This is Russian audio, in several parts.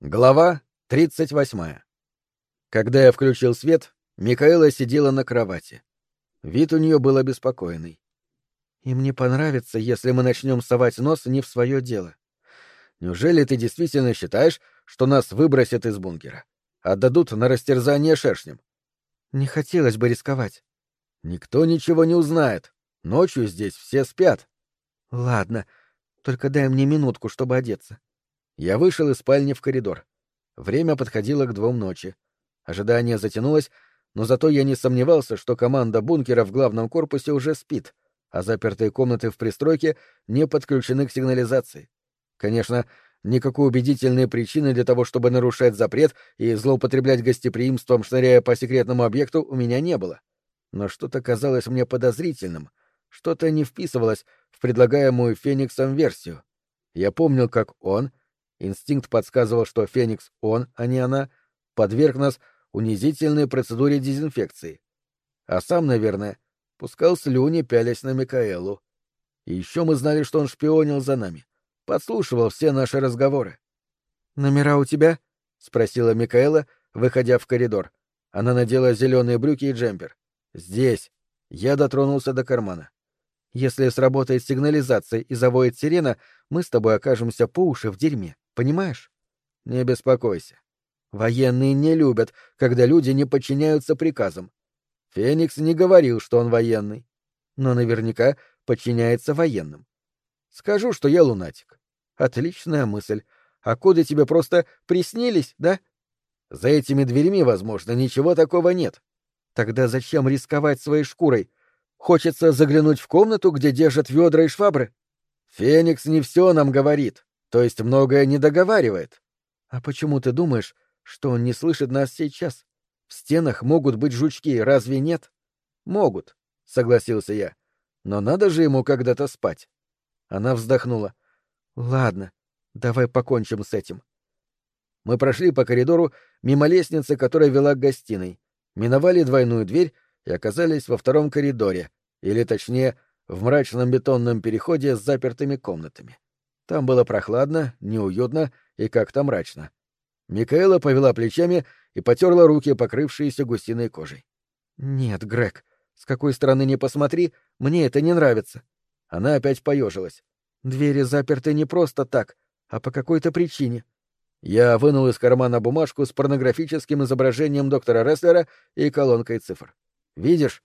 Глава 38. Когда я включил свет, Микаэла сидела на кровати. Вид у нее был обеспокоенный. «Им не понравится, если мы начнем совать нос не в свое дело. Неужели ты действительно считаешь, что нас выбросят из бункера? Отдадут на растерзание шершням?» «Не хотелось бы рисковать». «Никто ничего не узнает. Ночью здесь все спят». «Ладно, только дай мне минутку, чтобы одеться». Я вышел из спальни в коридор. Время подходило к 2 ночи. Ожидание затянулось, но зато я не сомневался, что команда бункера в главном корпусе уже спит, а запертые комнаты в пристройке не подключены к сигнализации. Конечно, никакой убедительной причины для того, чтобы нарушать запрет и злоупотреблять гостеприимством, шныряя по секретному объекту, у меня не было. Но что-то казалось мне подозрительным, что-то не вписывалось в предлагаемую Фениксом версию. Я помнил, как он... Инстинкт подсказывал, что Феникс, он, а не она, подверг нас унизительной процедуре дезинфекции. А сам, наверное, пускал слюни, пялясь на Микаэлу. И еще мы знали, что он шпионил за нами, подслушивал все наши разговоры. «Номера у тебя?» — спросила Микаэла, выходя в коридор. Она надела зеленые брюки и джемпер. «Здесь». Я дотронулся до кармана. «Если сработает сигнализация и завоет сирена, мы с тобой окажемся по уши в дерьме. Понимаешь? Не беспокойся. Военные не любят, когда люди не подчиняются приказам. Феникс не говорил, что он военный, но наверняка подчиняется военным. Скажу, что я лунатик. Отличная мысль. А коды тебе просто приснились, да? За этими дверьми, возможно, ничего такого нет. Тогда зачем рисковать своей шкурой? Хочется заглянуть в комнату, где держат ведра и швабры? Феникс не все нам говорит. То есть многое не договаривает. А почему ты думаешь, что он не слышит нас сейчас? В стенах могут быть жучки, разве нет? Могут, согласился я. Но надо же ему когда-то спать. Она вздохнула. Ладно, давай покончим с этим. Мы прошли по коридору мимо лестницы, которая вела к гостиной, миновали двойную дверь и оказались во 2-м коридоре, или точнее, в мрачном бетонном переходе с запертыми комнатами. Там было прохладно, неуютно и как-то мрачно. Микаэла повела плечами и потерла руки, покрывшиеся гусиной кожей. «Нет, Грег, с какой стороны ни посмотри, мне это не нравится». Она опять поежилась. «Двери заперты не просто так, а по какой-то причине». Я вынул из кармана бумажку с порнографическим изображением доктора Рестлера и колонкой цифр. «Видишь?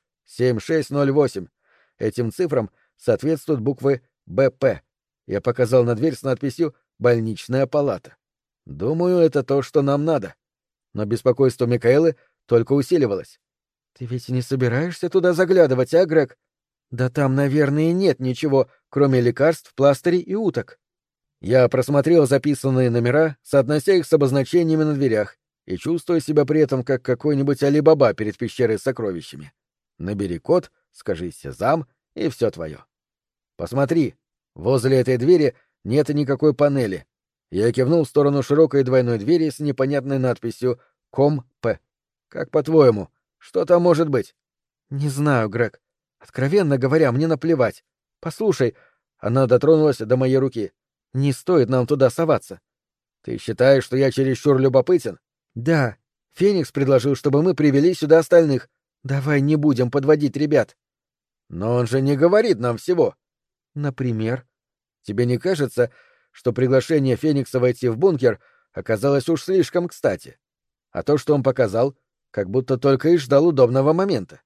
7608. Этим цифрам соответствуют буквы «БП». Я показал на дверь с надписью «Больничная палата». Думаю, это то, что нам надо. Но беспокойство Микаэлы только усиливалось. Ты ведь не собираешься туда заглядывать, а, Грег? Да там, наверное, нет ничего, кроме лекарств, пластырей и уток. Я просмотрел записанные номера, соотнося их с обозначениями на дверях, и чувствую себя при этом как какой-нибудь Али-Баба перед пещерой с сокровищами. Набери код, скажи «Сезам», и все твое. Посмотри. Возле этой двери нет никакой панели. Я кивнул в сторону широкой двойной двери с непонятной надписью «Ком-П». Как по-твоему, что там может быть? Не знаю, Грег. Откровенно говоря, мне наплевать. Послушай, она дотронулась до моей руки. Не стоит нам туда соваться. Ты считаешь, что я чересчур любопытен? Да. Феникс предложил, чтобы мы привели сюда остальных. Давай не будем подводить ребят. Но он же не говорит нам всего. Например? Тебе не кажется, что приглашение Феникса войти в бункер оказалось уж слишком кстати? А то, что он показал, как будто только и ждал удобного момента.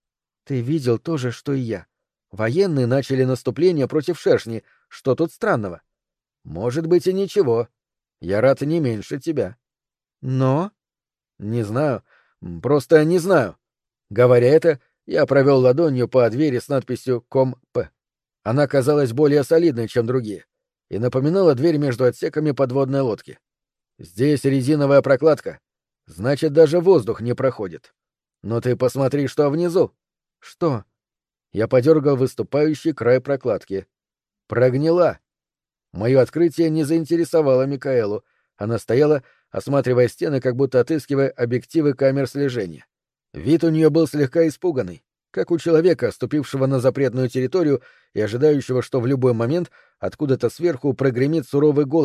Ты видел то же, что и я. Военные начали наступление против шершней. Что тут странного? Может быть и ничего. Я рад не меньше тебя. Но? Не знаю. Просто не знаю. Говоря это, я провел ладонью по двери с надписью «Ком-П». Она казалась более солидной, чем другие, и напоминала дверь между отсеками подводной лодки. Здесь резиновая прокладка, значит, даже воздух не проходит. Но ты посмотри, что внизу. Что? Я подергал выступающий край прокладки. Прогнила. Мое открытие не заинтересовало Микаэлу. Она стояла, осматривая стены, как будто отыскивая объективы камер слежения. Вид у нее был слегка испуганный, как у человека, ступившего на запретную территорию и ожидающего, что в любой момент откуда-то сверху прогремит суровый голос,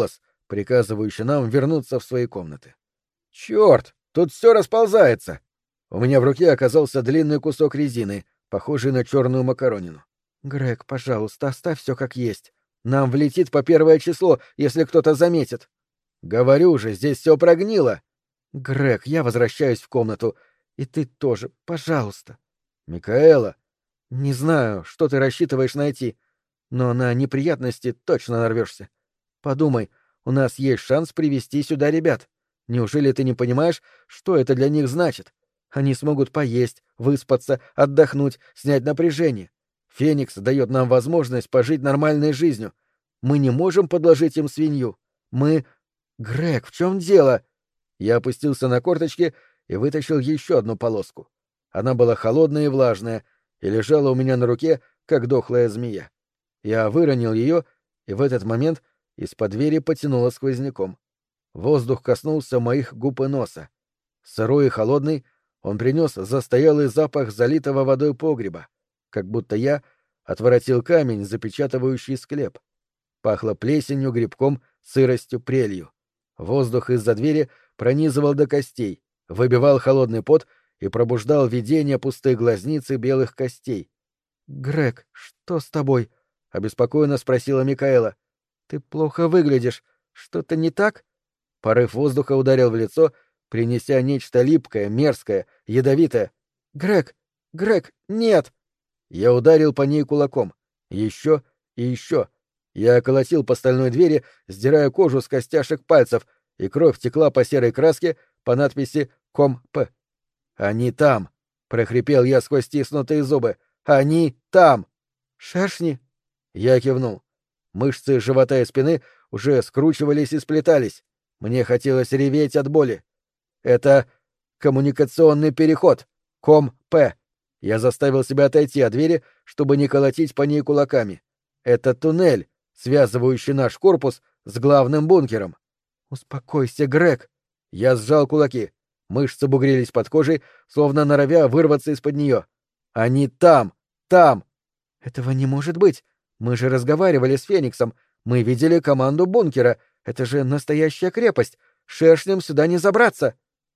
приказывающий нам вернуться в свои комнаты. Черт, тут все расползается! У меня в руке оказался длинный кусок резины, похожий на черную макаронину. Грег, пожалуйста, оставь все как есть. Нам влетит по 1 число, если кто-то заметит. Говорю же, здесь все прогнило. Грег, я возвращаюсь в комнату. И ты тоже, пожалуйста. Микаэла, не знаю, что ты рассчитываешь найти, но на неприятности точно нарвешься. Подумай, у нас есть шанс привести сюда ребят. Неужели ты не понимаешь, что это для них значит? Они смогут поесть, выспаться, отдохнуть, снять напряжение. Феникс дает нам возможность пожить нормальной жизнью. Мы не можем подложить им свинью. Мы... Грег, в чем дело? Я опустился на корточки и вытащил еще одну полоску. Она была холодная и влажная и лежала у меня на руке, как дохлая змея. Я выронил ее, и в этот момент из-под двери потянуло сквозняком. Воздух коснулся моих губ и носа. Сырой и холодный, он принес застоялый запах залитого водой погреба, как будто я отворотил камень, запечатывающий склеп. Пахло плесенью, грибком, сыростью, прелью. Воздух из-за двери пронизывал до костей, выбивал холодный пот и пробуждал видение пустых глазниц и белых костей. «Грег, что с тобой?» — обеспокоенно спросила Микаэла. «Ты плохо выглядишь. Что-то не так?» Порыв воздуха ударил в лицо, принеся нечто липкое, мерзкое, ядовитое. «Грег! Грег! Нет!» Я ударил по ней кулаком. Еще и еще. Я колотил по стальной двери, сдирая кожу с костяшек пальцев, и кровь текла по серой краске по надписи «Ком-П». «Они там!» — прохрипел я сквозь стиснутые зубы. «Они там!» «Шершни?» Я кивнул. Мышцы живота и спины уже скручивались и сплетались. Мне хотелось реветь от боли. «Это коммуникационный переход. Ком-П». Я заставил себя отойти от двери, чтобы не колотить по ней кулаками. «Это туннель, связывающий наш корпус с главным бункером». «Успокойся, Грег». Я сжал кулаки. Мышцы бугрились под кожей, словно норовя вырваться из-под нее. «Они там! Там!» «Этого не может быть! Мы же разговаривали с Фениксом. Мы видели команду бункера. Это же настоящая крепость. Шершням сюда не забраться!»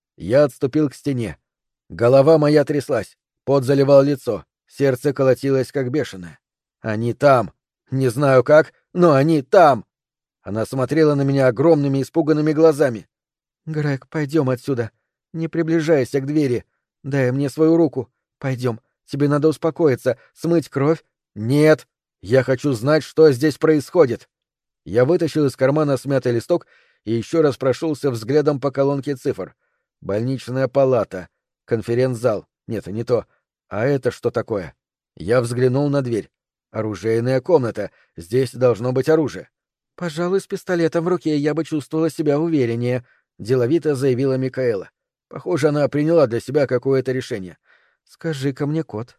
Я отступил к стене. Голова моя тряслась. Пот заливал лицо. Сердце колотилось, как бешеное. «Они там! Не знаю как, но они там!» Она смотрела на меня огромными испуганными глазами. «Грег, пойдем отсюда. Не приближайся к двери. Дай мне свою руку. Пойдем. Тебе надо успокоиться, смыть кровь». «Нет! Я хочу знать, что здесь происходит!» Я вытащил из кармана смятый листок и еще раз прошелся взглядом по колонке цифр. Больничная палата. Конференц-зал. Нет, не то. А это что такое? Я взглянул на дверь. Оружейная комната. Здесь должно быть оружие. «Пожалуй, с пистолетом в руке я бы чувствовала себя увереннее», — деловито заявила Микаэла. Похоже, она приняла для себя какое-то решение. «Скажи-ка мне код».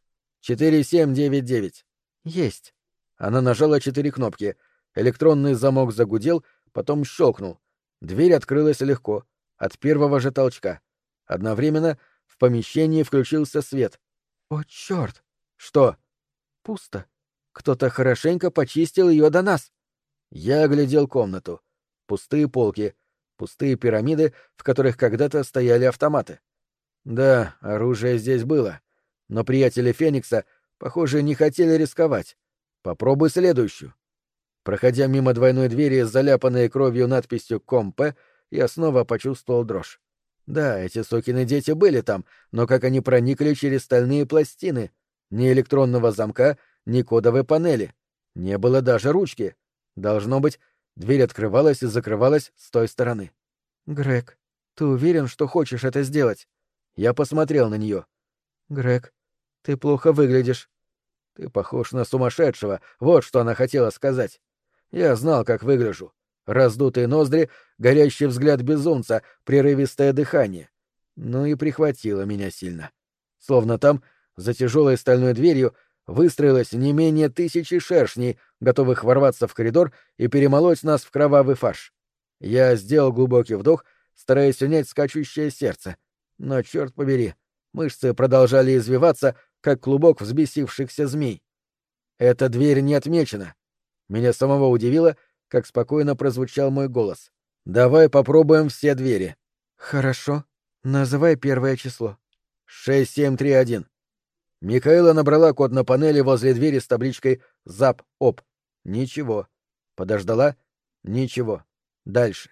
4799. «Есть». Она нажала 4 кнопки. Электронный замок загудел, потом щелкнул. Дверь открылась легко, от первого же толчка. Одновременно в помещении включился свет. «О, черт!» «Что?» «Пусто. Кто-то хорошенько почистил ее до нас». Я оглядел комнату. Пустые полки, пустые пирамиды, в которых когда-то стояли автоматы. Да, оружие здесь было. Но приятели Феникса, похоже, не хотели рисковать. Попробуй следующую. Проходя мимо двойной двери с заляпанной кровью надписью «Ком-П», я снова почувствовал дрожь. Да, эти сукины дети были там, но как они проникли через стальные пластины? Ни электронного замка, ни кодовой панели. Не было даже ручки. Должно быть, дверь открывалась и закрывалась с той стороны. «Грег, ты уверен, что хочешь это сделать?» Я посмотрел на нее. «Грег, ты плохо выглядишь». «Ты похож на сумасшедшего», вот что она хотела сказать. Я знал, как выгляжу. Раздутые ноздри, горящий взгляд безумца, прерывистое дыхание. Ну и прихватило меня сильно. Словно там, за тяжелой стальной дверью, выстроилось не менее 1000 шершней, готовых ворваться в коридор и перемолоть нас в кровавый фарш. Я сделал глубокий вдох, стараясь унять скачущее сердце. Но, черт побери, мышцы продолжали извиваться, как клубок взбесившихся змей. Эта дверь не отмечена. Меня самого удивило, как спокойно прозвучал мой голос. Давай попробуем все двери. Хорошо. Называй первое число. 6731. Микаэла набрала код на панели возле двери с табличкой «ЗАП-ОП». Ничего. Подождала. Ничего. Дальше.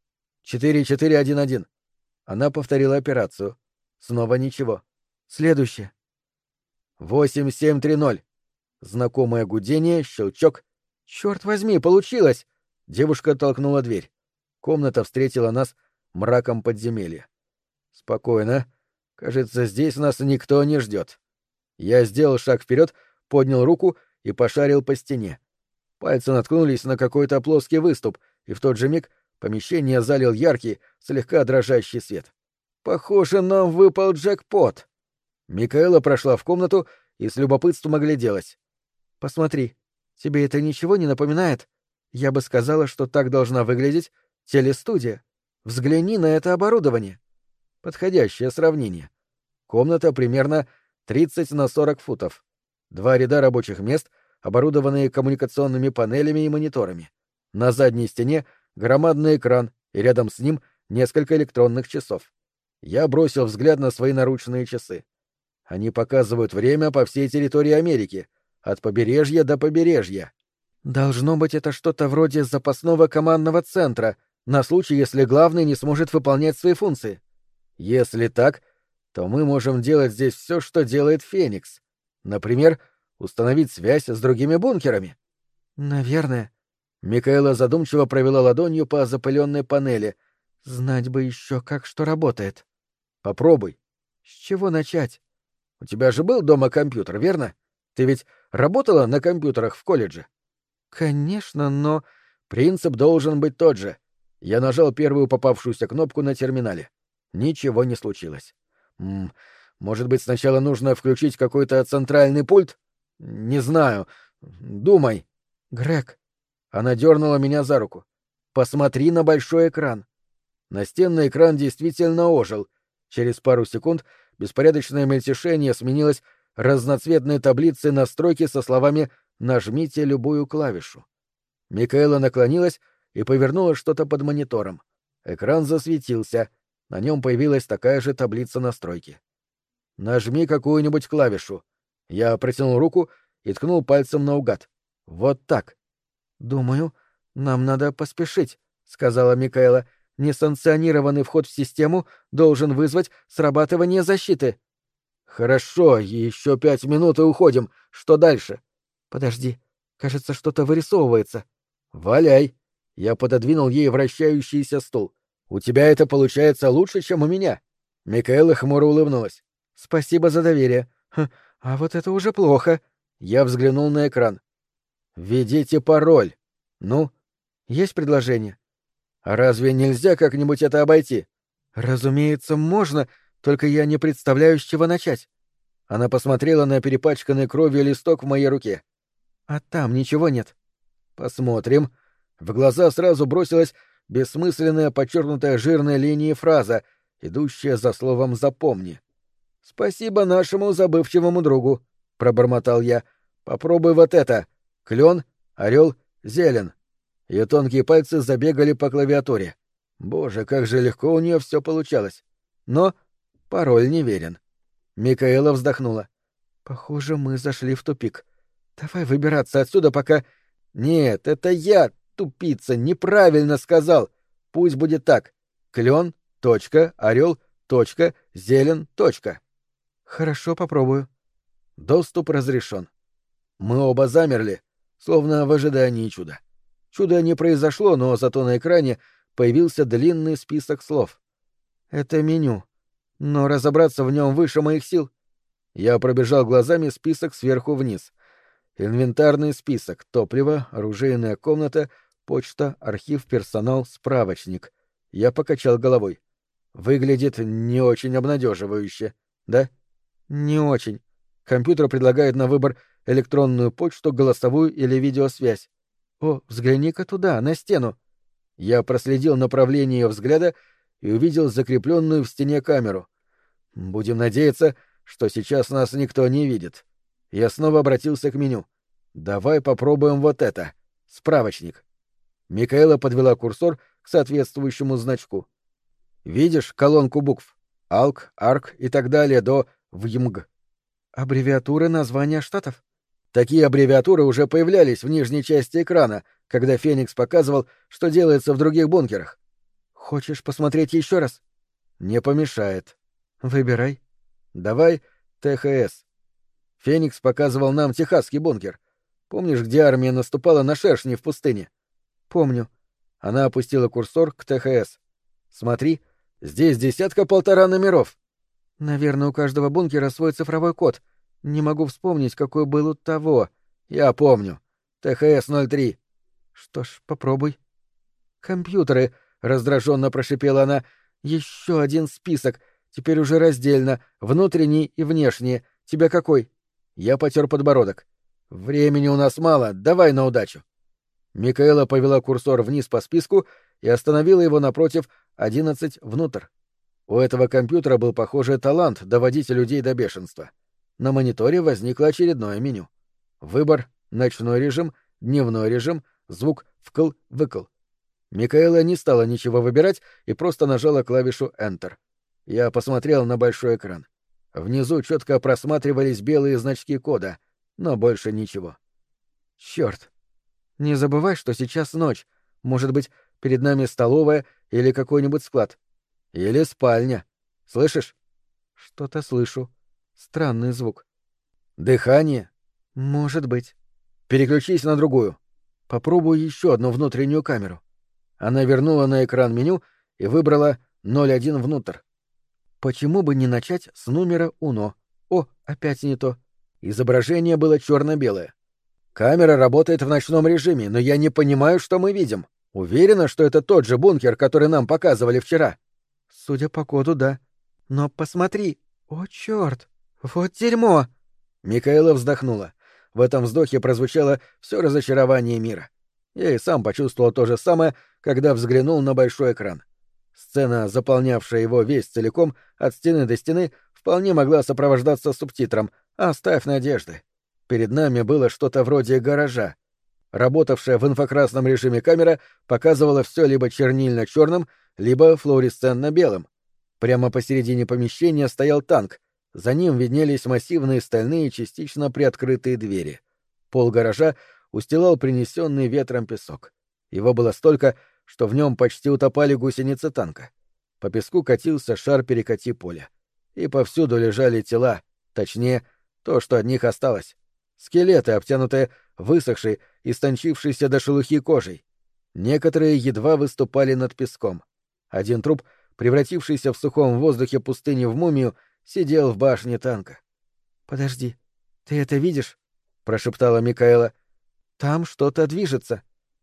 4411. Она повторила операцию. Снова ничего. Следующее. 8730. Знакомое гудение, щелчок. Черт возьми, получилось! Девушка толкнула дверь. Комната встретила нас мраком подземелья. Спокойно. Кажется, здесь нас никто не ждет. Я сделал шаг вперед, поднял руку и пошарил по стене. Пальцы наткнулись на какой-то плоский выступ, и в тот же миг помещение залил яркий, слегка дрожащий свет. Похоже, нам выпал джекпот. Микаэла прошла в комнату и с любопытством огляделась. Посмотри, тебе это ничего не напоминает? Я бы сказала, что так должна выглядеть телестудия. Взгляни на это оборудование. Подходящее сравнение. Комната примерно 30 на 40 футов. 2 ряда рабочих мест, оборудованные коммуникационными панелями и мониторами. На задней стене громадный экран, и рядом с ним несколько электронных часов. Я бросил взгляд на свои наручные часы. Они показывают время по всей территории Америки, от побережья до побережья. Должно быть, это что-то вроде запасного командного центра, на случай, если главный не сможет выполнять свои функции. Если так, то мы можем делать здесь все, что делает Феникс. Например, установить связь с другими бункерами. Наверное. Микаэла задумчиво провела ладонью по запыленной панели. Знать бы еще, как что работает. Попробуй. С чего начать? У тебя же был дома компьютер, верно? Ты ведь работала на компьютерах в колледже? Конечно, но... Принцип должен быть тот же. Я нажал первую попавшуюся кнопку на терминале. Ничего не случилось. Может быть, сначала нужно включить какой-то центральный пульт? Не знаю. Думай. Грег. Она дернула меня за руку. Посмотри на большой экран. Настенный экран действительно ожил. Через пару секунд беспорядочное мельтешение сменилось разноцветной таблицей настройки со словами «Нажмите любую клавишу». Микаэла наклонилась и повернула что-то под монитором. Экран засветился. На нем появилась такая же таблица настройки. «Нажми какую-нибудь клавишу». Я протянул руку и ткнул пальцем наугад. «Вот так». «Думаю, нам надо поспешить», — сказала Микаэла. «Несанкционированный вход в систему должен вызвать срабатывание защиты». «Хорошо, еще 5 минут и уходим. Что дальше?» «Подожди, кажется, что-то вырисовывается». «Валяй!» Я пододвинул ей вращающийся стул. «У тебя это получается лучше, чем у меня». Микаэла хмуро улыбнулась. «Спасибо за доверие. А вот это уже плохо». Я взглянул на экран. «Введите пароль». «Ну?» «Есть предложение?» «А разве нельзя как-нибудь это обойти?» «Разумеется, можно, только я не представляю, с чего начать». Она посмотрела на перепачканный кровью листок в моей руке. «А там ничего нет». «Посмотрим». В глаза сразу бросилась бессмысленная, подчеркнутая жирной линией фраза, идущая за словом «запомни». «Спасибо нашему забывчивому другу», — пробормотал я. «Попробуй вот это. Клен, орел, зелен». Ее тонкие пальцы забегали по клавиатуре. Боже, как же легко у нее все получалось. Но пароль неверен. Микаэла вздохнула. «Похоже, мы зашли в тупик. Давай выбираться отсюда, пока...» «Нет, это я, тупица, неправильно сказал. Пусть будет так. Клен, точка, орел, точка, зелен, точка». «Хорошо, попробую». Доступ разрешен. Мы оба замерли, словно в ожидании чуда. Чуда не произошло, но зато на экране появился длинный список слов. «Это меню, но разобраться в нем выше моих сил». Я пробежал глазами список сверху вниз. Инвентарный список: топливо, оружейная комната, почта, архив, персонал, справочник. Я покачал головой. Выглядит не очень обнадеживающе, да? Не очень. Компьютер предлагает на выбор электронную почту, голосовую или видеосвязь. О, взгляни-ка туда, на стену. Я проследил направление ее взгляда и увидел закрепленную в стене камеру. Будем надеяться, что сейчас нас никто не видит. Я снова обратился к меню. «Давай попробуем вот это. Справочник». Микаэла подвела курсор к соответствующему значку. Видишь колонку букв? АЛК, АРК и так далее до ВЙМГ. Аббревиатуры названия штатов? Такие аббревиатуры уже появлялись в нижней части экрана, когда Феникс показывал, что делается в других бункерах. Хочешь посмотреть еще раз? Не помешает. Выбирай. Давай ТХС. Феникс показывал нам техасский бункер. Помнишь, где армия наступала на шершни в пустыне? Помню. Она опустила курсор к ТХС. Смотри, здесь 10-1.5 номеров. Наверное, у каждого бункера свой цифровой код. Не могу вспомнить, какой был у того. Я помню. ТХС-03. Что ж, попробуй. Компьютеры, раздраженно прошипела она. Еще один список. Теперь уже раздельно. Внутренний и внешний. Тебя какой? Я потер подбородок. Времени у нас мало. Давай на удачу. Микаэла повела курсор вниз по списку и остановила его напротив 11 внутрь. У этого компьютера был, похоже, талант доводить людей до бешенства. На мониторе возникло очередное меню. Выбор, ночной режим, дневной режим, звук вкл-выкл. Микаэла не стала ничего выбирать и просто нажала клавишу Enter. Я посмотрел на большой экран. Внизу четко просматривались белые значки кода, но больше ничего. Черт! Не забывай, что сейчас ночь. Может быть, перед нами столовая или какой-нибудь склад. Или спальня. Слышишь? Что-то слышу. Странный звук. Дыхание? Может быть. Переключись на другую. Попробуй еще одну внутреннюю камеру. Она вернула на экран меню и выбрала 01 внутрь. Почему бы не начать с номера УНО? О, опять не то. Изображение было черно-белое. Камера работает в ночном режиме, но я не понимаю, что мы видим. Уверена, что это тот же бункер, который нам показывали вчера. Судя по коду, да. Но посмотри. О, черт! Вот дерьмо! Микаэла вздохнула. В этом вздохе прозвучало все разочарование мира. Я и сам почувствовал то же самое, когда взглянул на большой экран. Сцена, заполнявшая его весь целиком, от стены до стены, вполне могла сопровождаться субтитром «Оставь надежды». Перед нами было что-то вроде гаража. Работавшая в инфракрасном режиме камера показывала все либо чернильно-черным, либо флуоресцентно-белым. Прямо посередине помещения стоял танк. За ним виднелись массивные стальные, частично приоткрытые двери. Пол гаража устилал принесенный ветром песок. Его было столько, что в нем почти утопали гусеницы танка. По песку катился шар перекати поля. И повсюду лежали тела, точнее, то, что от них осталось. Скелеты, обтянутые высохшей, истончившейся до шелухи кожей. Некоторые едва выступали над песком. Один труп, превратившийся в сухом воздухе пустыни в мумию, сидел в башне танка. «Подожди, ты это видишь?» — прошептала Микаэла. «Там что-то движется».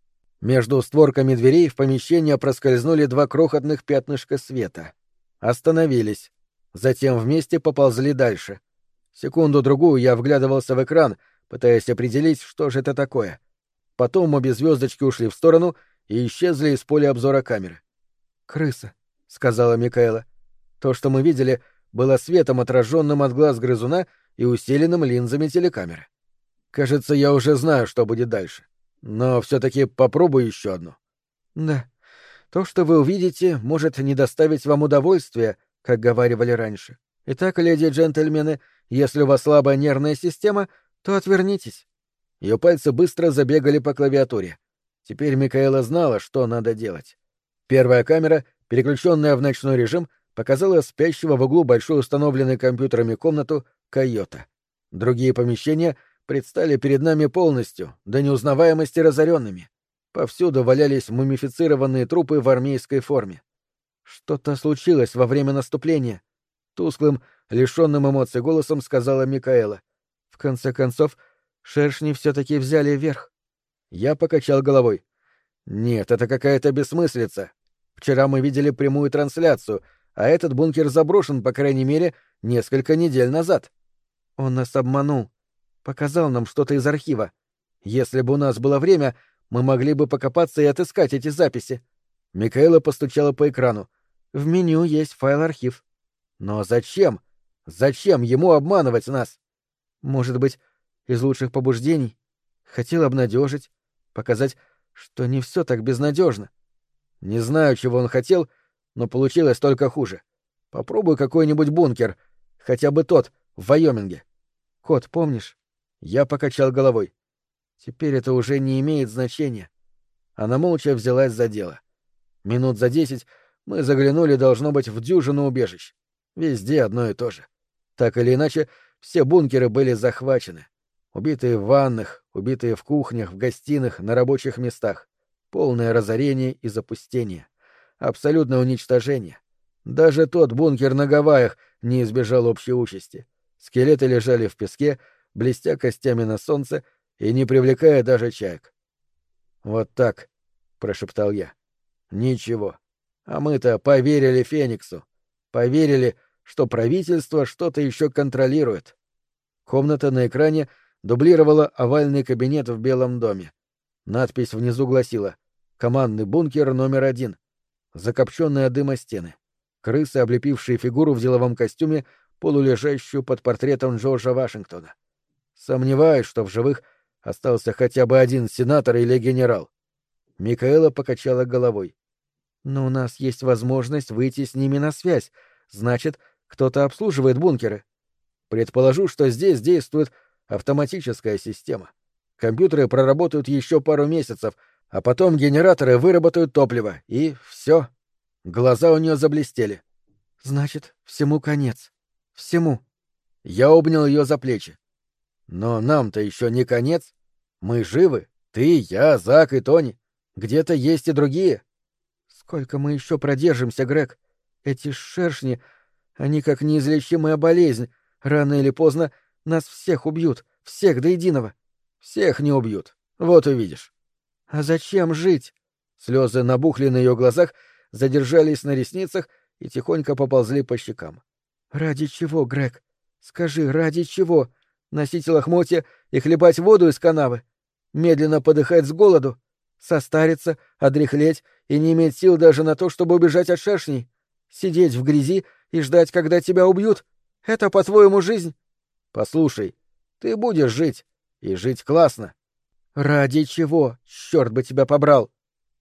Между створками дверей в помещение проскользнули два крохотных пятнышка света. Остановились. Затем вместе поползли дальше. Секунду-другую я вглядывался в экран, пытаясь определить, что же это такое. Потом обе звездочки ушли в сторону и исчезли из поля обзора камеры. «Крыса», — сказала Микаэла. То, что мы видели, было светом, отраженным от глаз грызуна и усиленным линзами телекамеры. Кажется, я уже знаю, что будет дальше. Но все-таки попробуй еще одну. «Да. То, что вы увидите, может не доставить вам удовольствия, как говаривали раньше. Итак, леди и джентльмены, если у вас слабая нервная система, то отвернитесь». Ее пальцы быстро забегали по клавиатуре. Теперь Микаэла знала, что надо делать. Первая камера, переключенная в ночной режим, показала спящего в углу большой установленной компьютерами комнату койота. Другие помещения предстали перед нами полностью, до неузнаваемости разоренными. Повсюду валялись мумифицированные трупы в армейской форме. «Что-то случилось во время наступления», — тусклым, лишенным эмоций голосом сказала Микаэла. «В конце концов, шершни все-таки взяли верх». Я покачал головой. «Нет, это какая-то бессмыслица. Вчера мы видели прямую трансляцию, а этот бункер заброшен, по крайней мере, несколько недель назад». «Он нас обманул. Показал нам что-то из архива. Если бы у нас было время, мы могли бы покопаться и отыскать эти записи». Микаэла постучала по экрану. «В меню есть файл-архив». «Но зачем? Зачем ему обманывать нас?» «Может быть, из лучших побуждений. Хотел обнадежить, показать, что не все так безнадежно. Не знаю, чего он хотел, но получилось только хуже. Попробуй какой-нибудь бункер, хотя бы тот, в Вайоминге. Кот, помнишь? Я покачал головой. Теперь это уже не имеет значения. Она молча взялась за дело. Минут за 10 мы заглянули, должно быть, в дюжину убежищ. Везде одно и то же. Так или иначе, все бункеры были захвачены. Убитые в ваннах, убитые в кухнях, в гостиных, на рабочих местах. Полное разорение и запустение. Абсолютное уничтожение. Даже тот бункер на Гавайях не избежал общей участи. Скелеты лежали в песке, блестя костями на солнце и не привлекая даже чаек. «Вот так», — прошептал я. «Ничего. А мы-то поверили Фениксу. Поверили, что правительство что-то еще контролирует». Комната на экране дублировала овальный кабинет в Белом доме. Надпись внизу гласила «Командный бункер номер 1». Закопченные от дыма стены. Крысы, облепившие фигуру в деловом костюме, полулежащую под портретом Джорджа Вашингтона. Сомневаюсь, что в живых остался хотя бы один сенатор или генерал. Микаэла покачала головой. «Но у нас есть возможность выйти с ними на связь. Значит, кто-то обслуживает бункеры». Предположу, что здесь действует автоматическая система. Компьютеры проработают еще пару месяцев, а потом генераторы выработают топливо, и все. Глаза у нее заблестели. «Значит, всему конец. Всему». Я обнял ее за плечи. «Но нам-то еще не конец. Мы живы. Ты, я, Зак и Тони. Где-то есть и другие». «Сколько мы еще продержимся, Грег? Эти шершни, они как неизлечимая болезнь. Рано или поздно нас всех убьют. Всех до единого». «Всех не убьют. Вот увидишь». «А зачем жить?» Слезы набухли на ее глазах, задержались на ресницах и тихонько поползли по щекам. «Ради чего, Грег? Скажи, ради чего? Носить лохмотья и хлебать воду из канавы? Медленно подыхать с голоду? Состариться, одряхлеть и не иметь сил даже на то, чтобы убежать от шершней? Сидеть в грязи и ждать, когда тебя убьют? Это, по-твоему, жизнь?» «Послушай, ты будешь жить, и жить классно». «Ради чего? Черт бы тебя побрал!»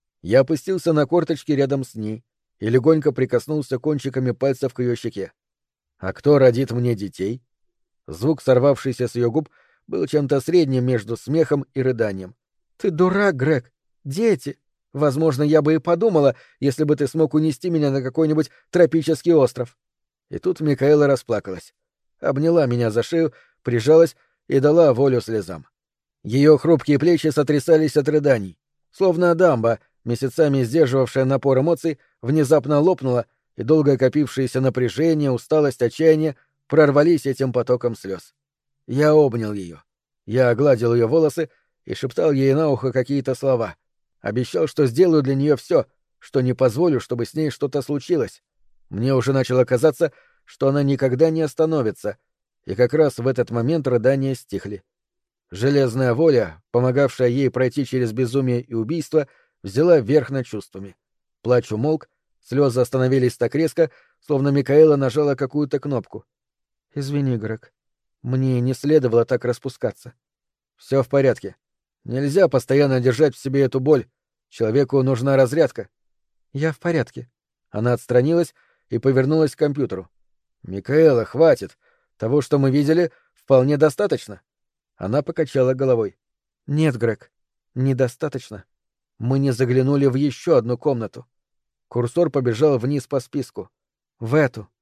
Я опустился на корточки рядом с ней и легонько прикоснулся кончиками пальцев к ее щеке. «А кто родит мне детей?» Звук, сорвавшийся с ее губ, был чем-то средним между смехом и рыданием. «Ты дурак, Грег! Дети! Возможно, я бы и подумала, если бы ты смог унести меня на какой-нибудь тропический остров». И тут Микаэла расплакалась. Обняла меня за шею, прижалась и дала волю слезам. Ее хрупкие плечи сотрясались от рыданий. Словно дамба, месяцами сдерживавшая напор эмоций, внезапно лопнула, и долго копившееся напряжение, усталость, отчаяние прорвались этим потоком слез. Я обнял ее. Я огладил ее волосы и шептал ей на ухо какие-то слова. Обещал, что сделаю для нее все, что не позволю, чтобы с ней что-то случилось. Мне уже начало казаться, что она никогда не остановится, и как раз в этот момент рыдания стихли. Железная воля, помогавшая ей пройти через безумие и убийство, взяла верх над чувствами. Плач умолк, слезы остановились так резко, словно Микаэла нажала какую-то кнопку. «Извини, Грег, мне не следовало так распускаться». «Все в порядке. Нельзя постоянно держать в себе эту боль. Человеку нужна разрядка». «Я в порядке». Она отстранилась и повернулась к компьютеру. «Микаэла, хватит. Того, что мы видели, вполне достаточно». Она покачала головой. «Нет, Грег, недостаточно. Мы не заглянули в еще одну комнату». Курсор побежал вниз по списку. «В эту».